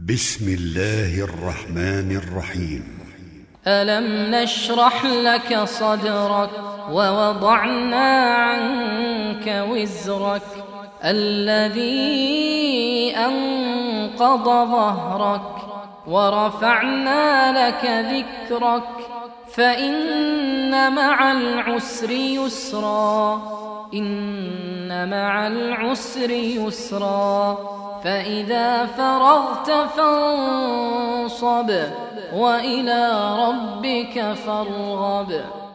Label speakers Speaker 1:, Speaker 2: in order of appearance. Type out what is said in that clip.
Speaker 1: بسم الله الرحمن الرحيم.
Speaker 2: ألم نشرح لك صدرك ووضعنا عنك وزرك الذي أنقض ظهرك ورفعنا لك ذكرك فإن مع العسر يسرا إن مع العسر يسرا فإذا فرغت فانصب وإلى ربك فارغب.